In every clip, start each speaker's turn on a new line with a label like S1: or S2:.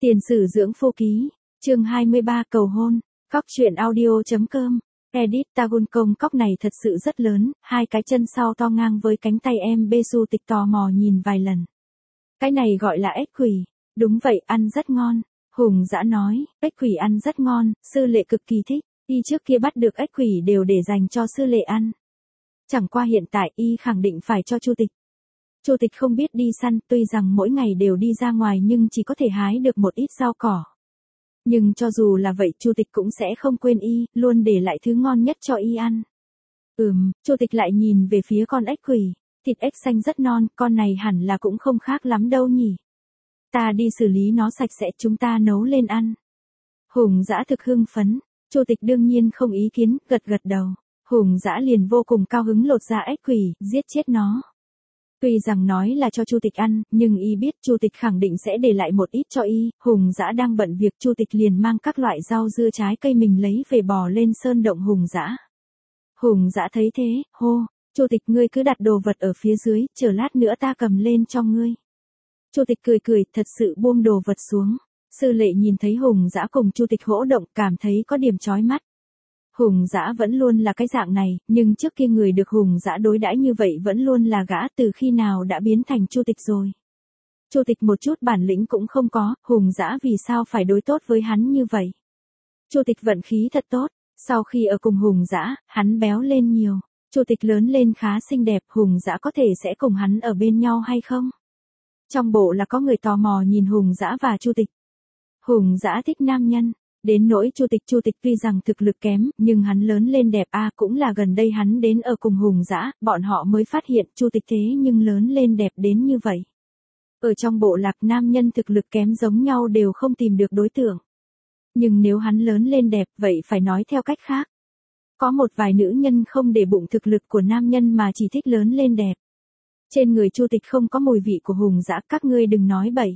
S1: Tiền sử dưỡng phu ký, chương 23 cầu hôn, cóc truyện audio.com, edit Tagun công cóc này thật sự rất lớn, hai cái chân sau to ngang với cánh tay em bê su tịch tò mò nhìn vài lần. Cái này gọi là ếch quỷ, đúng vậy ăn rất ngon, Hùng Dã nói, ếch quỷ ăn rất ngon, sư lệ cực kỳ thích, y trước kia bắt được ếch quỷ đều để dành cho sư lệ ăn. Chẳng qua hiện tại y khẳng định phải cho Chu Tịch. Chu Tịch không biết đi săn, tuy rằng mỗi ngày đều đi ra ngoài nhưng chỉ có thể hái được một ít rau cỏ. Nhưng cho dù là vậy Chu Tịch cũng sẽ không quên y, luôn để lại thứ ngon nhất cho y ăn. Chu Tịch lại nhìn về phía con ếch quỷ, thịt ếch xanh rất non, con này hẳn là cũng không khác lắm đâu nhỉ. Ta đi xử lý nó sạch sẽ chúng ta nấu lên ăn. Hùng Dã thực hưng phấn, Chu Tịch đương nhiên không ý kiến, gật gật đầu. Hùng Dã liền vô cùng cao hứng lột ra ếch quỷ, giết chết nó. Tuy rằng nói là cho Chu Tịch ăn, nhưng y biết Chu Tịch khẳng định sẽ để lại một ít cho y, Hùng Dã đang bận việc Chu Tịch liền mang các loại rau dưa trái cây mình lấy về bò lên sơn động Hùng Dã. Hùng Dã thấy thế, hô, Chu Tịch ngươi cứ đặt đồ vật ở phía dưới, chờ lát nữa ta cầm lên cho ngươi. Chu Tịch cười cười, thật sự buông đồ vật xuống. Sư lệ nhìn thấy Hùng Dã cùng Chu Tịch hỗ động cảm thấy có điểm chói mắt. Hùng Dã vẫn luôn là cái dạng này, nhưng trước kia người được Hùng Dã đối đãi như vậy vẫn luôn là gã, từ khi nào đã biến thành Chu Tịch rồi. Chu Tịch một chút bản lĩnh cũng không có, Hùng Dã vì sao phải đối tốt với hắn như vậy. Chu Tịch vận khí thật tốt, sau khi ở cùng Hùng Dã, hắn béo lên nhiều, Chu Tịch lớn lên khá xinh đẹp, Hùng Dã có thể sẽ cùng hắn ở bên nhau hay không? Trong bộ là có người tò mò nhìn Hùng Dã và Chu Tịch. Hùng Dã thích nam nhân. Đến nỗi Chu Tịch tuy rằng thực lực kém, nhưng hắn lớn lên đẹp cũng là gần đây hắn đến ở cùng Hùng Dã, bọn họ mới phát hiện Chu Tịch thế nhưng lớn lên đẹp đến như vậy. Ở trong bộ lạc nam nhân thực lực kém giống nhau đều không tìm được đối tượng. Nhưng nếu hắn lớn lên đẹp vậy phải nói theo cách khác. Có một vài nữ nhân không để bụng thực lực của nam nhân mà chỉ thích lớn lên đẹp. Trên người Chu Tịch không có mùi vị của Hùng Dã, các ngươi đừng nói bậy.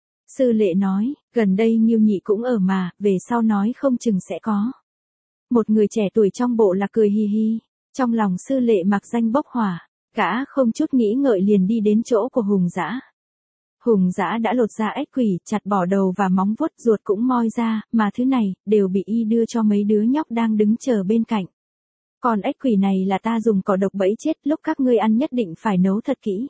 S1: Sư lệ nói, gần đây Nghiêu Nhị cũng ở mà, về sau nói không chừng sẽ có. Một người trẻ tuổi trong bộ lạc cười hi hi, trong lòng sư lệ mặc danh bốc hỏa, gã không chút nghĩ ngợi liền đi đến chỗ của Hùng Dã. Hùng Dã đã lột ra ếch quỷ, chặt bỏ đầu và móng vuốt, ruột cũng moi ra, mà thứ này, đều bị y đưa cho mấy đứa nhóc đang đứng chờ bên cạnh. Còn ếch quỷ này là ta dùng cỏ độc bẫy chết, lúc các ngươi ăn nhất định phải nấu thật kỹ.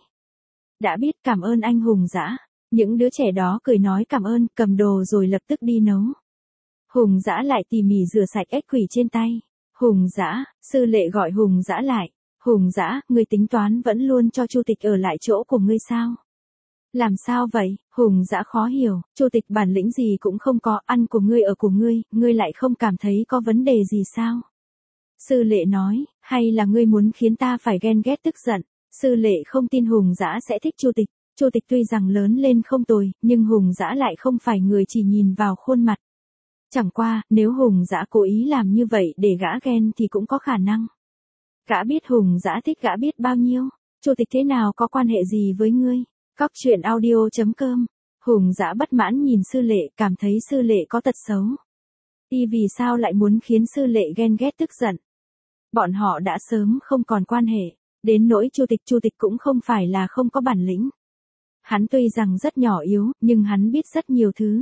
S1: Đã biết, cảm ơn anh Hùng Dã. Những đứa trẻ đó cười nói cảm ơn, cầm đồ rồi lập tức đi nấu. Hùng Dã lại tỉ mỉ rửa sạch ếch quỷ trên tay. Hùng Dã, sư lệ gọi Hùng Dã lại. Hùng Dã, ngươi tính toán vẫn luôn cho Chu Tịch ở lại chỗ của ngươi sao? Làm sao vậy? Hùng Dã khó hiểu, Chu Tịch bản lĩnh gì cũng không có, ăn của ngươi lại không cảm thấy có vấn đề gì sao? Sư lệ nói, hay là ngươi muốn khiến ta phải ghen ghét tức giận? Sư lệ không tin Hùng Dã sẽ thích Chu Tịch. Chu Tịch tuy rằng lớn lên không tồi, nhưng Hùng Dã lại không phải người chỉ nhìn vào khuôn mặt. Chẳng qua, nếu Hùng Dã cố ý làm như vậy để gã ghen thì cũng có khả năng. Gã biết Hùng Dã thích gã biết bao nhiêu, Chu Tịch thế nào có quan hệ gì với ngươi? Cóc truyện audio.com. Hùng Dã bất mãn nhìn sư lệ, cảm thấy sư lệ có tật xấu. Y vì sao lại muốn khiến sư lệ ghen ghét tức giận? Bọn họ đã sớm không còn quan hệ, đến nỗi Chu Tịch cũng không phải là không có bản lĩnh. Hắn tuy rằng rất nhỏ yếu, nhưng hắn biết rất nhiều thứ.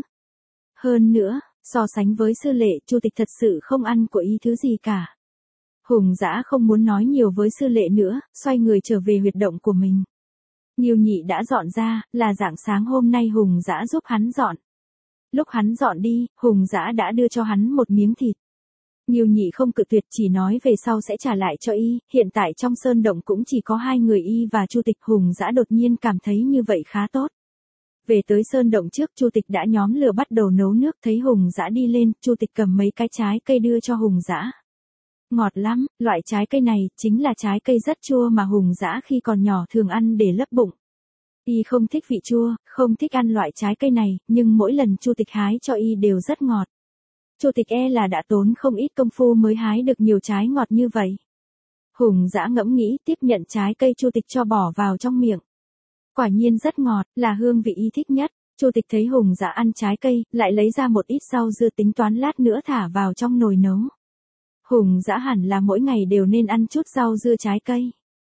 S1: Hơn nữa, so sánh với sư lệ, Chu Tịch thật sự không ăn của y thứ gì cả. Hùng Dã không muốn nói nhiều với sư lệ nữa, xoay người trở về huyệt động của mình. Nghiêu Nhị đã dọn ra, là rạng sáng hôm nay Hùng Dã giúp hắn dọn. Lúc hắn dọn đi, Hùng Dã đã đưa cho hắn một miếng thịt. Nghiêu Nhị không cự tuyệt, chỉ nói về sau sẽ trả lại cho y, hiện tại trong sơn động cũng chỉ có hai người y và Chu Tịch. Hùng Dã đột nhiên cảm thấy như vậy khá tốt. Về tới sơn động trước, Chu Tịch đã nhóm lửa bắt đầu nấu nước, thấy Hùng Dã đi lên, Chu Tịch cầm mấy cái trái cây đưa cho Hùng Dã. Ngọt lắm, loại trái cây này chính là trái cây rất chua mà Hùng Dã khi còn nhỏ thường ăn để lấp bụng. Y không thích vị chua, không thích ăn loại trái cây này, nhưng mỗi lần Chu Tịch hái cho y đều rất ngọt. Chu Tịch là đã tốn không ít công phu mới hái được nhiều trái ngọt như vậy. Hùng Dã ngẫm nghĩ, tiếp nhận trái cây Chu Tịch cho bỏ vào trong miệng. Quả nhiên rất ngọt, là hương vị y thích nhất. Chu Tịch thấy Hùng Dã ăn trái cây, lại lấy ra một ít rau dưa tính toán lát nữa thả vào trong nồi nấu. Hùng Dã hẳn là mỗi ngày đều nên ăn chút rau dưa trái cây.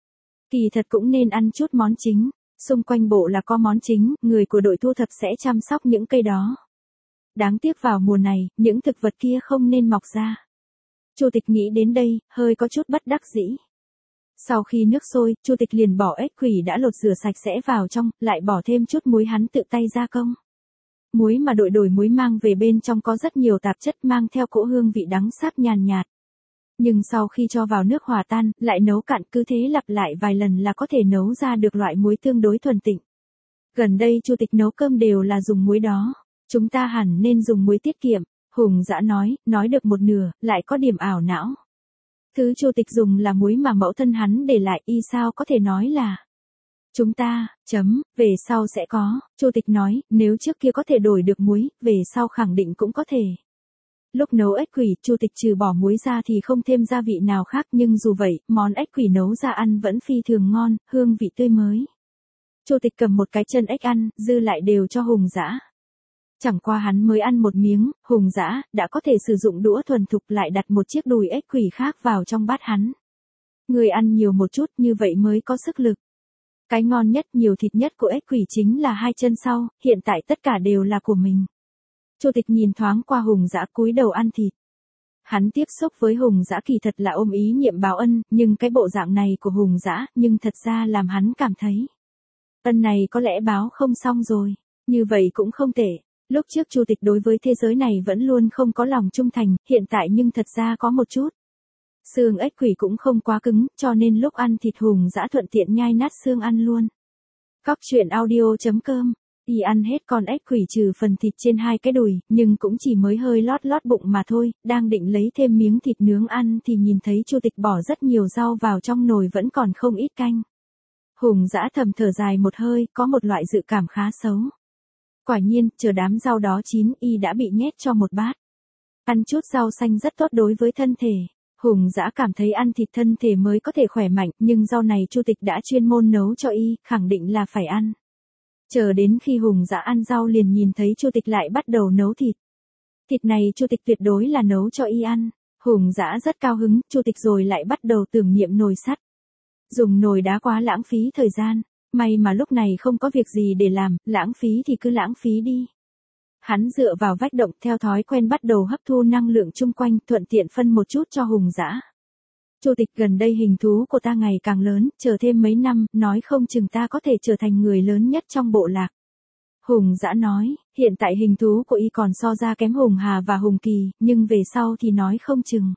S1: Kỳ thật cũng nên ăn chút món chính. Xung quanh bộ là có món chính, người của đội thu thập sẽ chăm sóc những cây đó. Đáng tiếc vào mùa này, những thực vật kia không nên mọc ra. Chu Tịch nghĩ đến đây, hơi có chút bất đắc dĩ. Sau khi nước sôi, Chu Tịch liền bỏ ếch quỷ đã lột rửa sạch sẽ vào trong, lại bỏ thêm chút muối hắn tự tay gia công. Muối mà đổi muối mang về bên trong có rất nhiều tạp chất mang theo cỗ hương vị đắng sáp nhàn nhạt. Nhưng sau khi cho vào nước hòa tan, lại nấu cạn, cứ thế lặp lại vài lần là có thể nấu ra được loại muối tương đối thuần tịnh. Gần đây Chu Tịch nấu cơm đều là dùng muối đó. Chúng ta hẳn nên dùng muối tiết kiệm, Hùng Dã nói được một nửa, lại có điểm ảo não. Thứ Chu Tịch dùng là muối mà mẫu thân hắn để lại, y sao có thể nói là chúng ta, về sau sẽ có. Chu Tịch nói, nếu trước kia có thể đổi được muối, về sau khẳng định cũng có thể. Lúc nấu ếch quỷ, Chu Tịch trừ bỏ muối ra thì không thêm gia vị nào khác, nhưng dù vậy, món ếch quỷ nấu ra ăn vẫn phi thường ngon, hương vị tươi mới. Chu Tịch cầm một cái chân ếch ăn, dư lại đều cho Hùng Dã. Chẳng qua hắn mới ăn một miếng, Hùng Dã đã có thể sử dụng đũa thuần thục lại đặt một chiếc đùi ếch quỷ khác vào trong bát hắn. Người ăn nhiều một chút, như vậy mới có sức lực. Cái ngon nhất, nhiều thịt nhất của ếch quỷ chính là hai chân sau, hiện tại tất cả đều là của mình. Chu Tịch nhìn thoáng qua Hùng Dã cúi đầu ăn thịt. Hắn tiếp xúc với Hùng Dã kỳ thật là ôm ý niệm báo ân, nhưng cái bộ dạng này của Hùng Dã, nhưng thật ra làm hắn cảm thấy ân này có lẽ báo không xong rồi. Như vậy cũng không tệ. Lúc trước Chu Tịch đối với thế giới này vẫn luôn không có lòng trung thành, hiện tại nhưng thật ra có một chút. Xương ếch quỷ cũng không quá cứng, cho nên lúc ăn thịt Hùng Dã thuận tiện nhai nát xương ăn luôn. Cóc audio.com. Y ăn hết con ếch quỷ trừ phần thịt trên hai cái đùi, nhưng cũng chỉ mới hơi lót bụng mà thôi, đang định lấy thêm miếng thịt nướng ăn thì nhìn thấy Chu Tịch bỏ rất nhiều rau vào trong nồi vẫn còn không ít canh. Hùng Dã thầm thở dài một hơi, có một loại dự cảm khá xấu. Quả nhiên, chờ đám rau đó chín, y đã bị nhét cho một bát. Ăn chút rau xanh rất tốt đối với thân thể. Hùng Dã cảm thấy ăn thịt thân thể mới có thể khỏe mạnh, nhưng rau này Chu Tịch đã chuyên môn nấu cho y, khẳng định là phải ăn. Chờ đến khi Hùng Dã ăn rau liền nhìn thấy Chu Tịch lại bắt đầu nấu thịt. Thịt này Chu Tịch tuyệt đối là nấu cho y ăn. Hùng Dã rất cao hứng, Chu Tịch rồi lại bắt đầu tưởng niệm nồi sắt. Dùng nồi đá quá lãng phí thời gian. May mà lúc này không có việc gì để làm, lãng phí thì cứ lãng phí đi. Hắn dựa vào vách động theo thói quen bắt đầu hấp thu năng lượng chung quanh, thuận tiện phân một chút cho Hùng Dã. Chu Tịch, gần đây hình thú của ta ngày càng lớn, chờ thêm mấy năm, nói không chừng ta có thể trở thành người lớn nhất trong bộ lạc. Hùng Dã nói, hiện tại hình thú của y còn so ra kém Hùng Hà và Hùng Kỳ, nhưng về sau thì nói không chừng.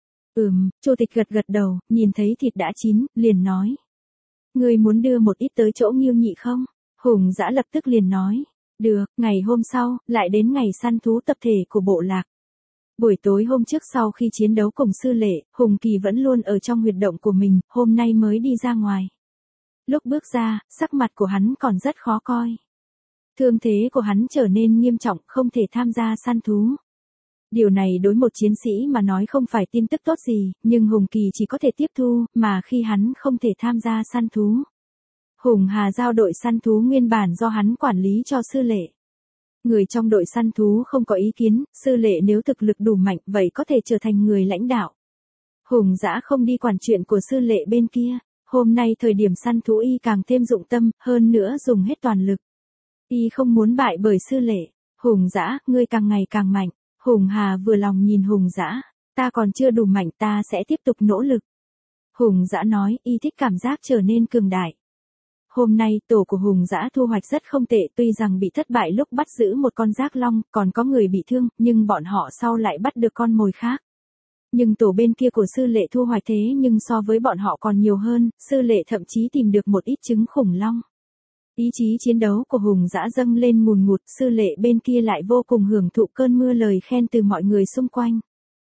S1: Chu Tịch gật đầu, nhìn thấy thịt đã chín, liền nói. Ngươi muốn đưa một ít tới chỗ Nghiêu Nhị không? Hùng Dã lập tức liền nói. Được, ngày hôm sau, lại đến ngày săn thú tập thể của bộ lạc. Buổi tối hôm trước sau khi chiến đấu cùng sư lệ, Hùng Kỳ vẫn luôn ở trong huyệt động của mình, hôm nay mới đi ra ngoài. Lúc bước ra, sắc mặt của hắn còn rất khó coi. Thương thế của hắn trở nên nghiêm trọng, không thể tham gia săn thú. Điều này đối một chiến sĩ mà nói không phải tin tức tốt gì, nhưng Hùng Kỳ chỉ có thể tiếp thu, mà khi hắn không thể tham gia săn thú. Hùng Hà giao đội săn thú nguyên bản do hắn quản lý cho sư lệ. Người trong đội săn thú không có ý kiến, sư lệ nếu thực lực đủ mạnh vậy có thể trở thành người lãnh đạo. Hùng Dã không đi quản chuyện của sư lệ bên kia, hôm nay thời điểm săn thú y càng thêm dụng tâm, hơn nữa dùng hết toàn lực. Y không muốn bại bởi sư lệ. Hùng Dã, ngươi càng ngày càng mạnh. Hùng Hà vừa lòng nhìn Hùng Dã, ta còn chưa đủ mạnh, ta sẽ tiếp tục nỗ lực. Hùng Dã nói, y thích cảm giác trở nên cường đại. Hôm nay, tổ của Hùng Dã thu hoạch rất không tệ, tuy rằng bị thất bại lúc bắt giữ một con dác long, còn có người bị thương, nhưng bọn họ sau lại bắt được con mồi khác. Nhưng tổ bên kia của sư lệ thu hoạch thế nhưng so với bọn họ còn nhiều hơn, sư lệ thậm chí tìm được một ít trứng khủng long. Ý chí chiến đấu của Hùng Dã dâng lên ngùn ngụt, sư lệ bên kia lại vô cùng hưởng thụ cơn mưa lời khen từ mọi người xung quanh.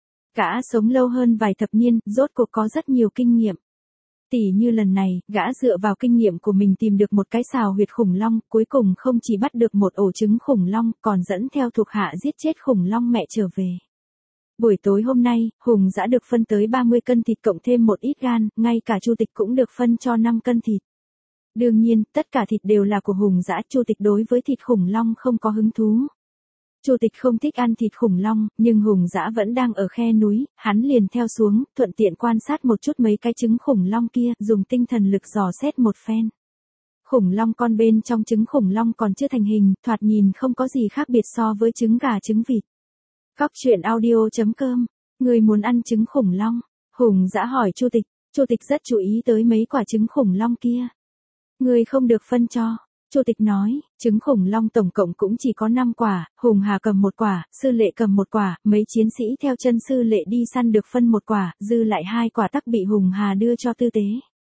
S1: Gã sống lâu hơn vài thập niên, rốt cuộc có rất nhiều kinh nghiệm. Tỉ như lần này, gã dựa vào kinh nghiệm của mình tìm được một cái sào huyệt khủng long, cuối cùng không chỉ bắt được một ổ trứng khủng long, còn dẫn theo thuộc hạ giết chết khủng long mẹ trở về. Buổi tối hôm nay, Hùng Dã được phân tới 30 cân thịt cộng thêm một ít gan, ngay cả Chu Tịch cũng được phân cho 5 cân thịt. Đương nhiên, tất cả thịt đều là của Hùng Dã, Chu Tịch đối với thịt khủng long không có hứng thú. Chu Tịch không thích ăn thịt khủng long, nhưng Hùng Dã vẫn đang ở khe núi, hắn liền theo xuống, thuận tiện quan sát một chút mấy cái trứng khủng long kia, dùng tinh thần lực dò xét một phen. Khủng long con bên trong trứng khủng long còn chưa thành hình, thoạt nhìn không có gì khác biệt so với trứng gà trứng vịt. Cóc truyện audio.com. Người muốn ăn trứng khủng long? Hùng Dã hỏi Chu Tịch. Chu Tịch rất chú ý tới mấy quả trứng khủng long kia. Người không được phân cho. Chu Tịch nói, trứng khủng long tổng cộng cũng chỉ có 5 quả, Hùng Hà cầm 1 quả, Sư Lệ cầm 1 quả, mấy chiến sĩ theo chân Sư Lệ đi săn được phân 1 quả, dư lại 2 quả tắc bị Hùng Hà đưa cho Tư Tế.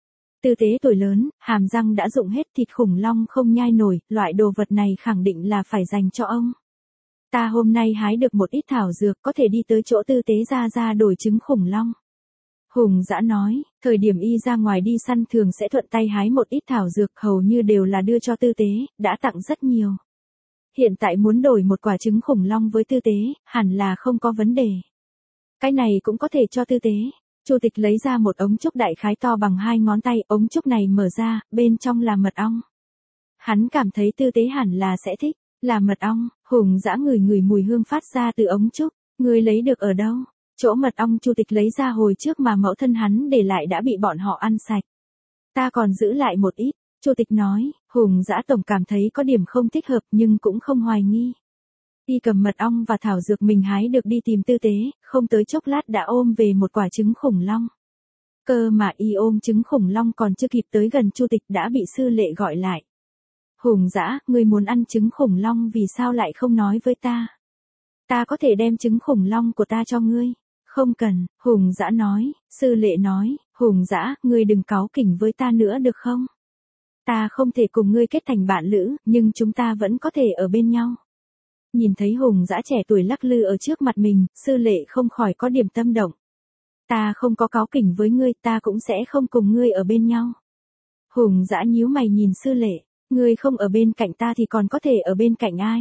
S1: Tư Tế tuổi lớn, hàm răng đã rụng hết, thịt khủng long không nhai nổi, loại đồ vật này khẳng định là phải dành cho ông. Ta hôm nay hái được một ít thảo dược, có thể đi tới chỗ Tư Tế ra đổi trứng khủng long. Hùng Dã nói, thời điểm y ra ngoài đi săn thường sẽ thuận tay hái một ít thảo dược, hầu như đều là đưa cho Tư Tế, đã tặng rất nhiều. Hiện tại muốn đổi 1 quả trứng khủng long với Tư Tế, hẳn là không có vấn đề. Cái này cũng có thể cho Tư Tế. Chu Tịch lấy ra một ống trúc đại khái to bằng 2 ngón tay, ống trúc này mở ra, bên trong là mật ong. Hắn cảm thấy Tư Tế hẳn là sẽ thích, là mật ong. Hùng Dã ngửi mùi hương phát ra từ ống trúc, ngươi lấy được ở đâu? Chỗ mật ong Chu Tịch lấy ra hồi trước mà mẫu thân hắn để lại đã bị bọn họ ăn sạch. Ta còn giữ lại một ít, Chu Tịch nói. Hùng Dã tổng cảm thấy có điểm không thích hợp nhưng cũng không hoài nghi. Y cầm mật ong và thảo dược mình hái được đi tìm Tư Tế, không tới chốc lát đã ôm về 1 quả trứng khủng long. Cơ mà y ôm trứng khủng long còn chưa kịp tới gần Chu Tịch đã bị Sư Lệ gọi lại. Hùng Dã, ngươi muốn ăn trứng khủng long vì sao lại không nói với ta? Ta có thể đem trứng khủng long của ta cho ngươi. Không cần, Hùng Dã nói. Sư Lệ nói, Hùng Dã, ngươi đừng cáu kỉnh với ta nữa được không? Ta không thể cùng ngươi kết thành bạn lữ, nhưng chúng ta vẫn có thể ở bên nhau. Nhìn thấy Hùng Dã trẻ tuổi lắc lư ở trước mặt mình, Sư Lệ không khỏi có điểm tâm động. Ta không có cáu kỉnh với ngươi, ta cũng sẽ không cùng ngươi ở bên nhau. Hùng Dã nhíu mày nhìn Sư Lệ, ngươi không ở bên cạnh ta thì còn có thể ở bên cạnh ai?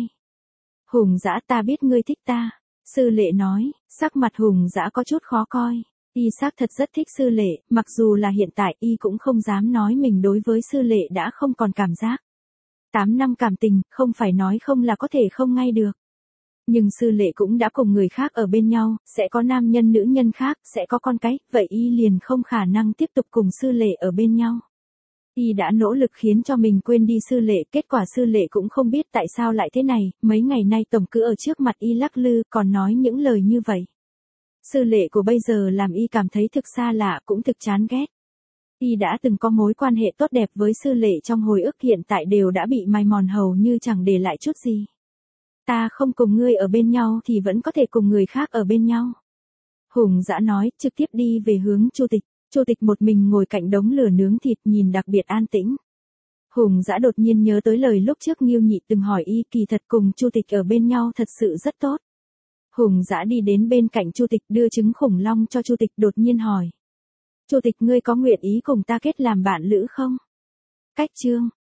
S1: Hùng Dã, ta biết ngươi thích ta. Sư Lệ nói, sắc mặt Hùng Dã có chút khó coi. Y xác thật rất thích Sư Lệ, mặc dù là hiện tại y cũng không dám nói mình đối với Sư Lệ đã không còn cảm giác. 8 năm cảm tình, không phải nói không là có thể không ngay được. Nhưng Sư Lệ cũng đã cùng người khác ở bên nhau, sẽ có nam nhân nữ nhân khác, sẽ có con cái, vậy y liền không khả năng tiếp tục cùng Sư Lệ ở bên nhau. Y đã nỗ lực khiến cho mình quên đi Sư Lệ, kết quả Sư Lệ cũng không biết tại sao lại thế này, mấy ngày nay tổng cứ ở trước mặt y lắc lư, còn nói những lời như vậy. Sư Lệ của bây giờ làm y cảm thấy thực xa lạ, cũng thực chán ghét. Y đã từng có mối quan hệ tốt đẹp với Sư Lệ trong hồi ức, hiện tại đều đã bị mài mòn hầu như chẳng để lại chút gì. Ta không cùng ngươi ở bên nhau thì vẫn có thể cùng người khác ở bên nhau. Hùng Dã nói, trực tiếp đi về hướng Chu Tịch. Chu Tịch một mình ngồi cạnh đống lửa nướng thịt nhìn đặc biệt an tĩnh. Hùng Dã đột nhiên nhớ tới lời lúc trước Nghiêu Nhị từng hỏi y, kỳ thật cùng Chu Tịch ở bên nhau thật sự rất tốt. Hùng Dã đi đến bên cạnh Chu Tịch đưa trứng khủng long cho Chu Tịch, đột nhiên hỏi. Chu Tịch, ngươi có nguyện ý cùng ta kết làm bạn lữ không? Cách chương.